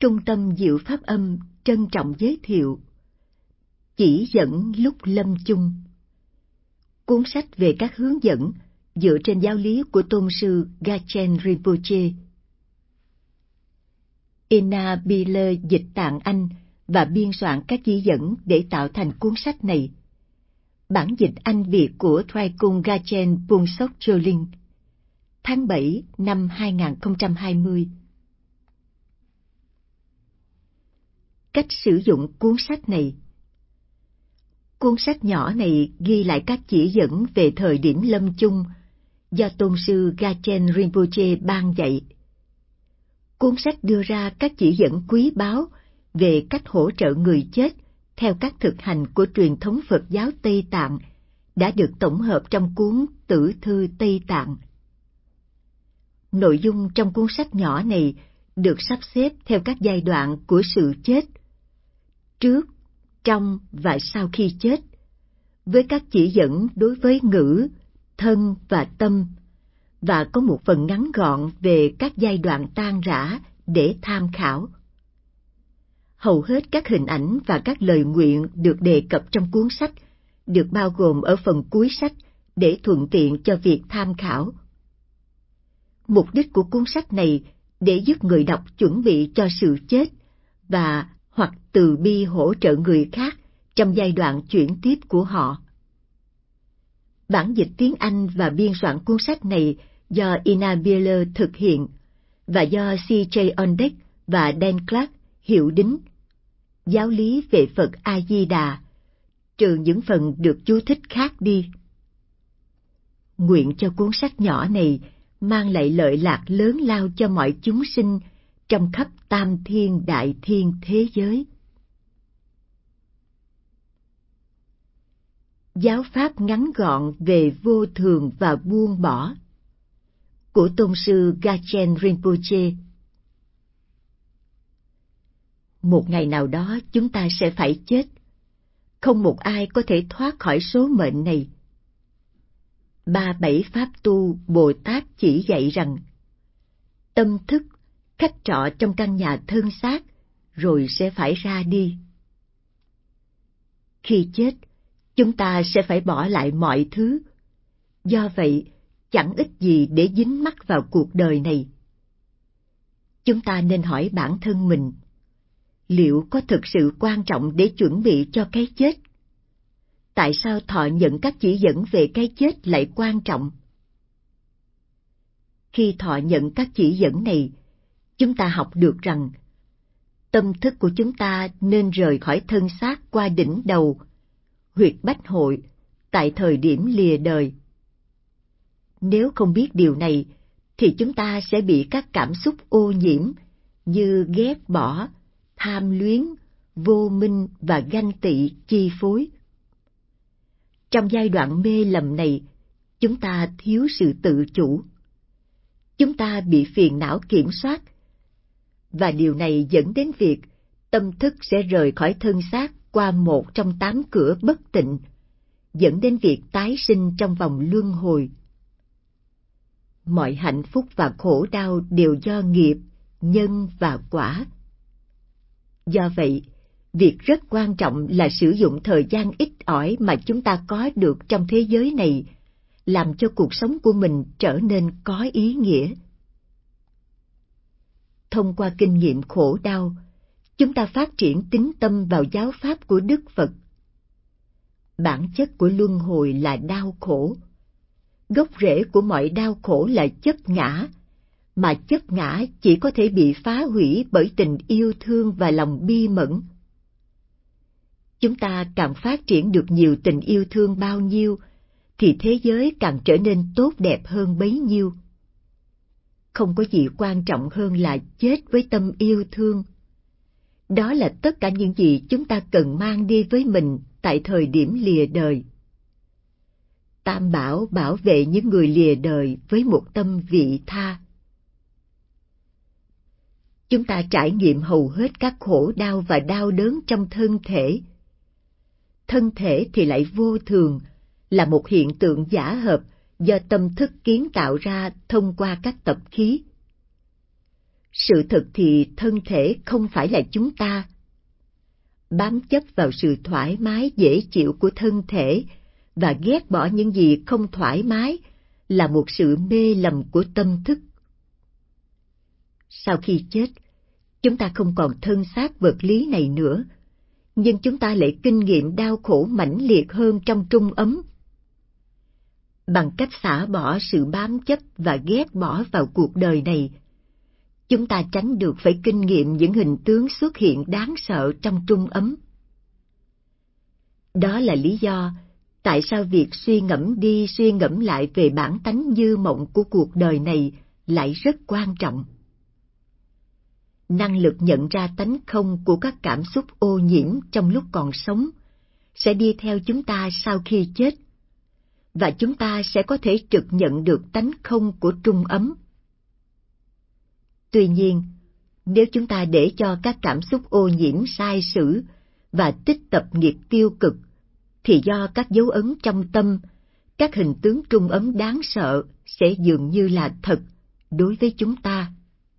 Trung tâm Diệu Pháp Âm trân trọng giới thiệu Chỉ dẫn lúc lâm chung, cuốn sách về các hướng dẫn dựa trên giáo lý của Tôn sư Gachen Rinpoche. Ina Biller dịch tạng Anh và biên soạn các chỉ dẫn để tạo thành cuốn sách này. Bản dịch Anh Việt của Traikung Gachen Punsok Choling, tháng 7 năm 2020. Cách sử dụng cuốn sách này. Cuốn sách nhỏ này ghi lại các chỉ dẫn về thời điểm lâm chung do Tôn sư Gachen Rinpoche ban dạy. Cuốn sách đưa ra các chỉ dẫn quý báu về cách hỗ trợ người chết theo các thực hành của truyền thống Phật giáo Tây Tạng đã được tổng hợp trong cuốn Tử Thư Tây Tạng. Nội dung trong cuốn sách nhỏ này được sắp xếp theo các giai đoạn của sự chết, trước, trong và sau khi chết, với các chỉ dẫn đối với ngữ, thân và tâm, và có một phần ngắn gọn về các giai đoạn tan rã để tham khảo. Hầu hết các hình ảnh và các lời nguyện được đề cập trong cuốn sách được bao gồm ở phần cuối sách để thuận tiện cho việc tham khảo. Mục đích của cuốn sách này để giúp người đọc chuẩn bị cho sự chết và hoặc từ bi hỗ trợ người khác trong giai đoạn chuyển tiếp của họ. Bản dịch tiếng Anh và biên soạn cuốn sách này do Ina Biller thực hiện và do C.J. Ondek và Dan Clark hiệu đính. Giáo lý về Phật A-di-đà, trừ những phần được chú thích khác đi. Nguyện cho cuốn sách nhỏ này mang lại lợi lạc lớn lao cho mọi chúng sinh trong khắp tam thiên đại thiên thế giới. Giáo pháp ngắn gọn về vô thường và buông bỏ của Tôn sư Gachen Rinpoche. Một ngày nào đó chúng ta sẽ phải chết. Không một ai có thể thoát khỏi số mệnh này. 37 Pháp tu Bồ Tát chỉ dạy rằng tâm thức khách trọ trong căn nhà thân xác rồi sẽ phải ra đi. Khi chết, chúng ta sẽ phải bỏ lại mọi thứ. Do vậy, chẳng ích gì để dính mắc vào cuộc đời này. Chúng ta nên hỏi bản thân mình, liệu có thực sự quan trọng để chuẩn bị cho cái chết? Tại sao thọ nhận các chỉ dẫn về cái chết lại quan trọng? Khi thọ nhận các chỉ dẫn này, chúng ta học được rằng tâm thức của chúng ta nên rời khỏi thân xác qua đỉnh đầu, huyệt bách hội, tại thời điểm lìa đời. Nếu không biết điều này, thì chúng ta sẽ bị các cảm xúc ô nhiễm như ghét bỏ, tham luyến, vô minh và ganh tị chi phối. Trong giai đoạn mê lầm này, chúng ta thiếu sự tự chủ. Chúng ta bị phiền não kiểm soát, và điều này dẫn đến việc tâm thức sẽ rời khỏi thân xác qua một trong 8 cửa bất tịnh, dẫn đến việc tái sinh trong vòng luân hồi. Mọi hạnh phúc và khổ đau đều do nghiệp, nhân và quả. Do vậy, việc rất quan trọng là sử dụng thời gian ít ỏi mà chúng ta có được trong thế giới này, làm cho cuộc sống của mình trở nên có ý nghĩa. Thông qua kinh nghiệm khổ đau, chúng ta phát triển tín tâm vào giáo pháp của Đức Phật. Bản chất của luân hồi là đau khổ. Gốc rễ của mọi đau khổ là chấp ngã, mà chấp ngã chỉ có thể bị phá hủy bởi tình yêu thương và lòng bi mẫn. Chúng ta càng phát triển được nhiều tình yêu thương bao nhiêu, thì thế giới càng trở nên tốt đẹp hơn bấy nhiêu. Không có gì quan trọng hơn là chết với tâm yêu thương. Đó là tất cả những gì chúng ta cần mang đi với mình tại thời điểm lìa đời. Tam Bảo bảo vệ những người lìa đời với một tâm vị tha. Chúng ta trải nghiệm hầu hết các khổ đau và đau đớn trong thân thể. Thân thể thì lại vô thường, là một hiện tượng giả hợp do tâm thức kiến tạo ra thông qua các tập khí. Sự thật thì thân thể không phải là chúng ta. Bám chấp vào sự thoải mái dễ chịu của thân thể và ghét bỏ những gì không thoải mái là một sự mê lầm của tâm thức. Sau khi chết, chúng ta không còn thân xác vật lý này nữa, nhưng chúng ta lại kinh nghiệm đau khổ mãnh liệt hơn trong trung ấm. Bằng cách xả bỏ sự bám chấp và ghét bỏ vào cuộc đời này, chúng ta tránh được phải kinh nghiệm những hình tướng xuất hiện đáng sợ trong trung ấm. Đó là lý do tại sao việc suy ngẫm đi suy ngẫm lại về bản tánh như mộng của cuộc đời này lại rất quan trọng. Năng lực nhận ra tánh không của các cảm xúc ô nhiễm trong lúc còn sống sẽ đi theo chúng ta sau khi chết, và chúng ta sẽ có thể trực nhận được tánh không của trung ấm. Tuy nhiên, nếu chúng ta để cho các cảm xúc ô nhiễm sai sử và tích tập nghiệp tiêu cực, thì do các dấu ấn trong tâm, các hình tướng trung ấm đáng sợ sẽ dường như là thật đối với chúng ta.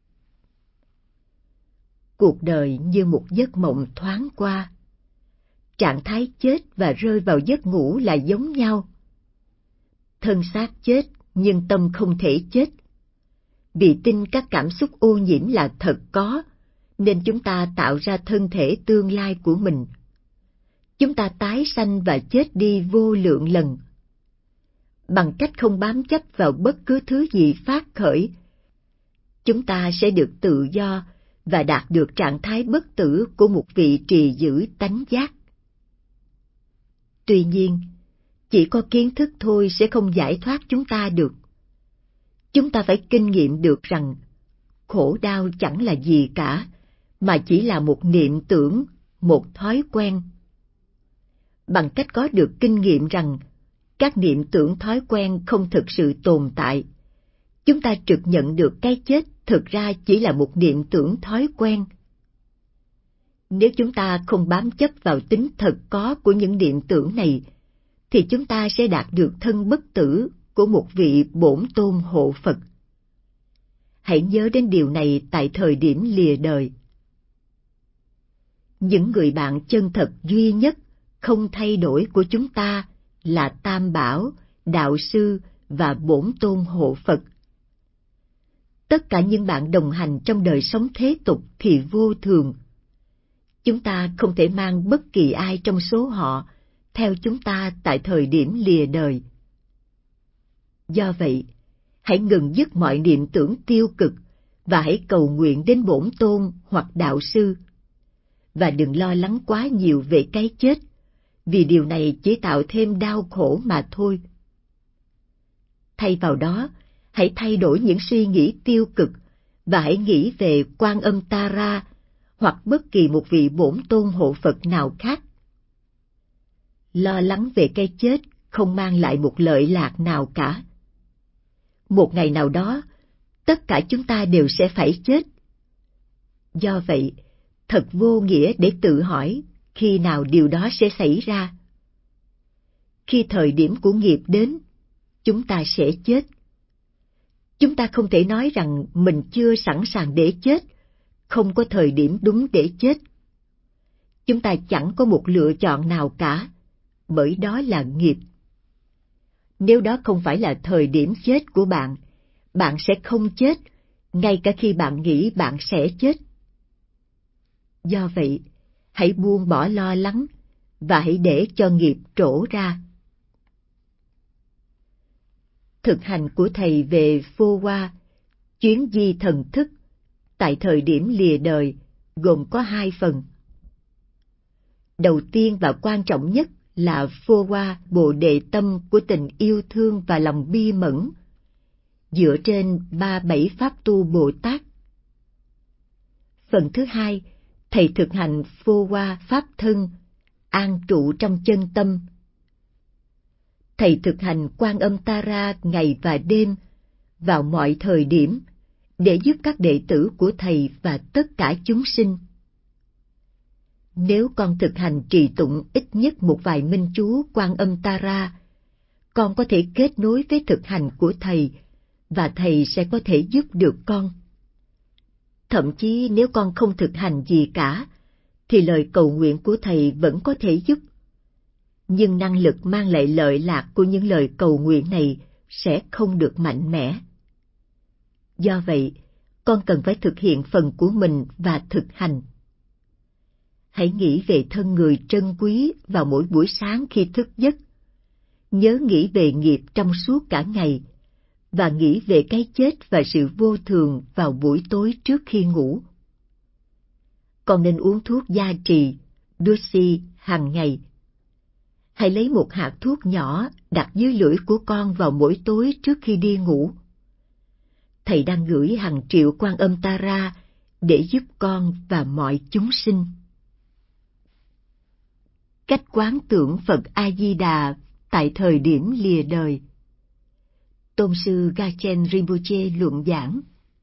Cuộc đời như một giấc mộng thoáng qua. Trạng thái chết và rơi vào giấc ngủ là giống nhau. Thân xác chết nhưng tâm không thể chết. Vì tin các cảm xúc ô nhiễm là thật có, nên chúng ta tạo ra thân thể tương lai của mình. Chúng ta tái sanh và chết đi vô lượng lần. Bằng cách không bám chấp vào bất cứ thứ gì phát khởi, chúng ta sẽ được tự do và đạt được trạng thái bất tử của một vị trì giữ tánh giác. Tuy nhiên, chỉ có kiến thức thôi sẽ không giải thoát chúng ta được. Chúng ta phải kinh nghiệm được rằng khổ đau chẳng là gì cả, mà chỉ là một niệm tưởng, một thói quen. Bằng cách có được kinh nghiệm rằng các niệm tưởng thói quen không thực sự tồn tại, chúng ta trực nhận được cái chết thực ra chỉ là một niệm tưởng thói quen. Nếu chúng ta không bám chấp vào tính thật có của những niệm tưởng này, thì chúng ta sẽ đạt được thân bất tử của một vị bổn tôn hộ Phật. Hãy nhớ đến điều này tại thời điểm lìa đời. Những người bạn chân thật duy nhất, không thay đổi của chúng ta là Tam Bảo, Đạo Sư và Bổn Tôn Hộ Phật. Tất cả những bạn đồng hành trong đời sống thế tục thì vô thường. Chúng ta không thể mang bất kỳ ai trong số họ theo chúng ta tại thời điểm lìa đời. Do vậy, hãy ngừng dứt mọi niệm tưởng tiêu cực và hãy cầu nguyện đến Bổn Tôn hoặc Đạo Sư. Và đừng lo lắng quá nhiều về cái chết, vì điều này chỉ tạo thêm đau khổ mà thôi. Thay vào đó, hãy thay đổi những suy nghĩ tiêu cực và hãy nghĩ về Quan Âm Tara hoặc bất kỳ một vị Bổn Tôn hộ Phật nào khác. Lo lắng về cái chết không mang lại một lợi lạc nào cả. Một ngày nào đó, tất cả chúng ta đều sẽ phải chết. Do vậy, thật vô nghĩa để tự hỏi khi nào điều đó sẽ xảy ra. Khi thời điểm của nghiệp đến, chúng ta sẽ chết. Chúng ta không thể nói rằng mình chưa sẵn sàng để chết, không có thời điểm đúng để chết. Chúng ta chẳng có một lựa chọn nào cả, bởi đó là nghiệp. Nếu đó không phải là thời điểm chết của bạn, bạn sẽ không chết, ngay cả khi bạn nghĩ bạn sẽ chết. Do vậy, hãy buông bỏ lo lắng và hãy để cho nghiệp trổ ra. Thực hành của thầy về Phô Hoa, chuyến di thần thức, tại thời điểm lìa đời, gồm có 2 phần. Đầu tiên và quan trọng nhất là Phô Hoa Bồ Đề tâm của tình yêu thương và lòng bi mẫn, dựa trên 37 pháp tu Bồ Tát. Phần thứ 2, thầy thực hành Phô Hoa pháp thân, an trụ trong chân tâm. Thầy thực hành Quan Âm Tara ngày và đêm, vào mọi thời điểm, để giúp các đệ tử của thầy và tất cả chúng sinh. Nếu con thực hành trì tụng ít nhất một vài minh chú Quan Âm Tara, con có thể kết nối với thực hành của thầy, và thầy sẽ có thể giúp được con. Thậm chí nếu con không thực hành gì cả, thì lời cầu nguyện của thầy vẫn có thể giúp. Nhưng năng lực mang lại lợi lạc của những lời cầu nguyện này sẽ không được mạnh mẽ. Do vậy, con cần phải thực hiện phần của mình và thực hành. Hãy nghĩ về thân người trân quý vào mỗi buổi sáng khi thức giấc. Nhớ nghĩ về nghiệp trong suốt cả ngày, và nghĩ về cái chết và sự vô thường vào buổi tối trước khi ngủ. Con nên uống thuốc gia trì, Dushi, hàng ngày. Hãy lấy một hạt thuốc nhỏ đặt dưới lưỡi của con vào mỗi tối trước khi đi ngủ. Thầy đang gửi hàng triệu Quan Âm Tara để giúp con và mọi chúng sinh. Cách quán tưởng Phật A-di-đà tại thời điểm lìa đời. Tôn sư Gachen Rinpoche luận giảng.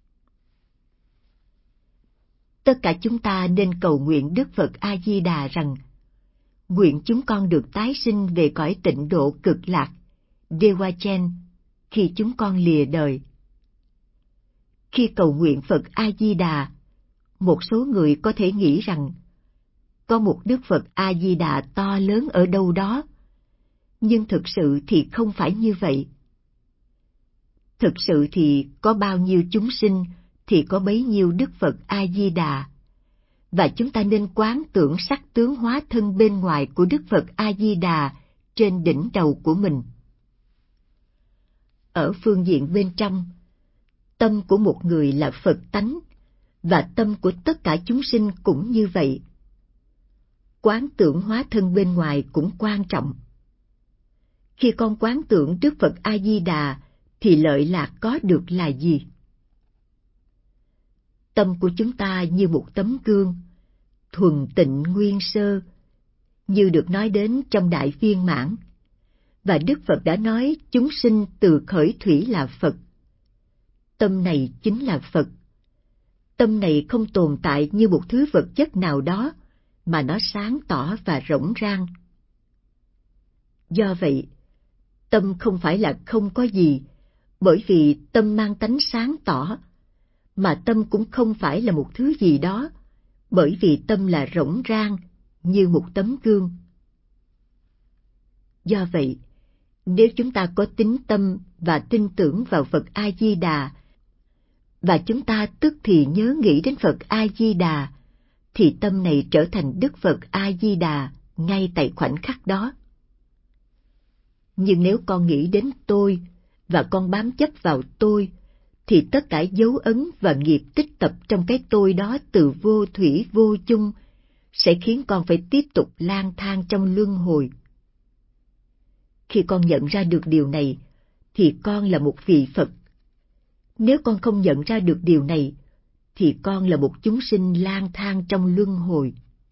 Tất cả chúng ta nên cầu nguyện Đức Phật A-di-đà rằng nguyện chúng con được tái sinh về cõi tịnh độ cực lạc, Dewachen, khi chúng con lìa đời. Khi cầu nguyện Phật A-di-đà, một số người có thể nghĩ rằng có một Đức Phật A-di-đà to lớn ở đâu đó, nhưng thực sự thì không phải như vậy. Thực sự thì có bao nhiêu chúng sinh thì có bấy nhiêu Đức Phật A-di-đà, và chúng ta nên quán tưởng sắc tướng hóa thân bên ngoài của Đức Phật A-di-đà trên đỉnh đầu của mình. Ở phương diện bên trong, tâm của một người là Phật tánh, và tâm của tất cả chúng sinh cũng như vậy. Quán tưởng hóa thân bên ngoài cũng quan trọng. Khi con quán tưởng Đức Phật A-di-đà, thì lợi lạc có được là gì? Tâm của chúng ta như một tấm gương, thuần tịnh nguyên sơ, như được nói đến trong Đại Viên Mãn. Và Đức Phật đã nói chúng sinh từ khởi thủy là Phật. Tâm này chính là Phật. Tâm này không tồn tại như một thứ vật chất nào đó, mà nó sáng tỏ và rỗng rang. Do vậy, tâm không phải là không có gì, bởi vì tâm mang tánh sáng tỏ, mà tâm cũng không phải là một thứ gì đó, bởi vì tâm là rỗng rang, như một tấm gương. Do vậy, nếu chúng ta có tín tâm và tin tưởng vào Phật A-di-đà, và chúng ta tức thì nhớ nghĩ đến Phật A-di-đà, thì tâm này trở thành Đức Phật A-di-đà ngay tại khoảnh khắc đó. Nhưng nếu con nghĩ đến tôi, và con bám chấp vào tôi, thì tất cả dấu ấn và nghiệp tích tập trong cái tôi đó từ vô thủy vô chung sẽ khiến con phải tiếp tục lang thang trong luân hồi. Khi con nhận ra được điều này, thì con là một vị Phật. Nếu con không nhận ra được điều này, thì con là một chúng sinh lang thang trong luân hồi.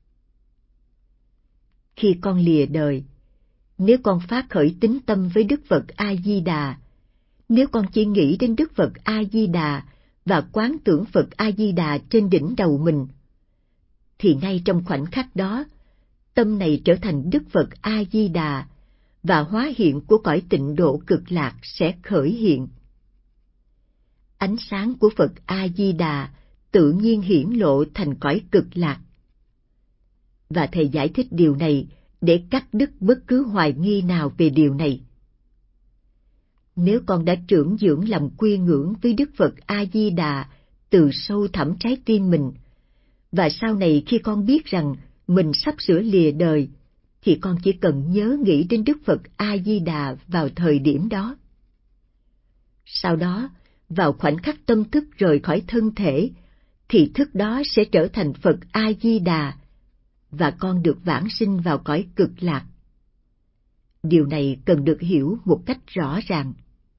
Khi con lìa đời, nếu con phát khởi tín tâm với Đức Phật A-di-đà, nếu con chỉ nghĩ đến Đức Phật A-di-đà và quán tưởng Phật A-di-đà trên đỉnh đầu mình, thì ngay trong khoảnh khắc đó, tâm này trở thành Đức Phật A-di-đà, và hóa hiện của cõi tịnh độ cực lạc sẽ khởi hiện. Ánh sáng của Phật A-di-đà tự nhiên hiển lộ thành cõi cực lạc. Và thầy giải thích điều này để cắt đứt bất cứ hoài nghi nào về điều này. Nếu con đã trưởng dưỡng lòng quy ngưỡng với Đức Phật A-di-đà từ sâu thẳm trái tim mình, và sau này khi con biết rằng mình sắp sửa lìa đời, thì con chỉ cần nhớ nghĩ đến Đức Phật A-di-đà vào thời điểm đó. Sau đó, vào khoảnh khắc tâm thức rời khỏi thân thể, thì thức đó sẽ trở thành Phật A-di-đà, và con được vãng sinh vào cõi cực lạc. Điều này cần được hiểu một cách rõ ràng.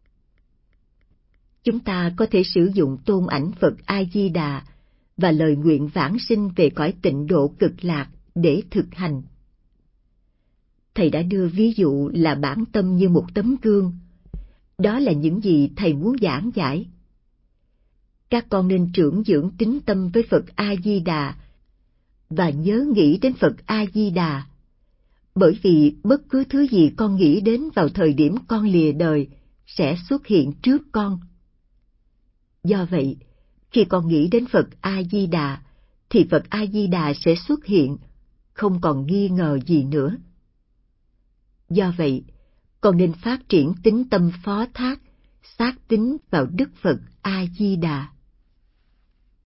Chúng ta có thể sử dụng tôn ảnh Phật A-di-đà và lời nguyện vãng sinh về cõi tịnh độ cực lạc để thực hành. Thầy đã đưa ví dụ là bản tâm như một tấm gương. Đó là những gì thầy muốn giảng giải. Các con nên trưởng dưỡng tín tâm với Phật A-di-đà và nhớ nghĩ đến Phật A-di-đà, bởi vì bất cứ thứ gì con nghĩ đến vào thời điểm con lìa đời sẽ xuất hiện trước con. Do vậy, Khi con nghĩ đến Phật A-di-đà, thì Phật A-di-đà sẽ xuất hiện, không còn nghi ngờ gì nữa. Do vậy, con nên phát triển tín tâm phó thác, xác tín vào Đức Phật A-di-đà.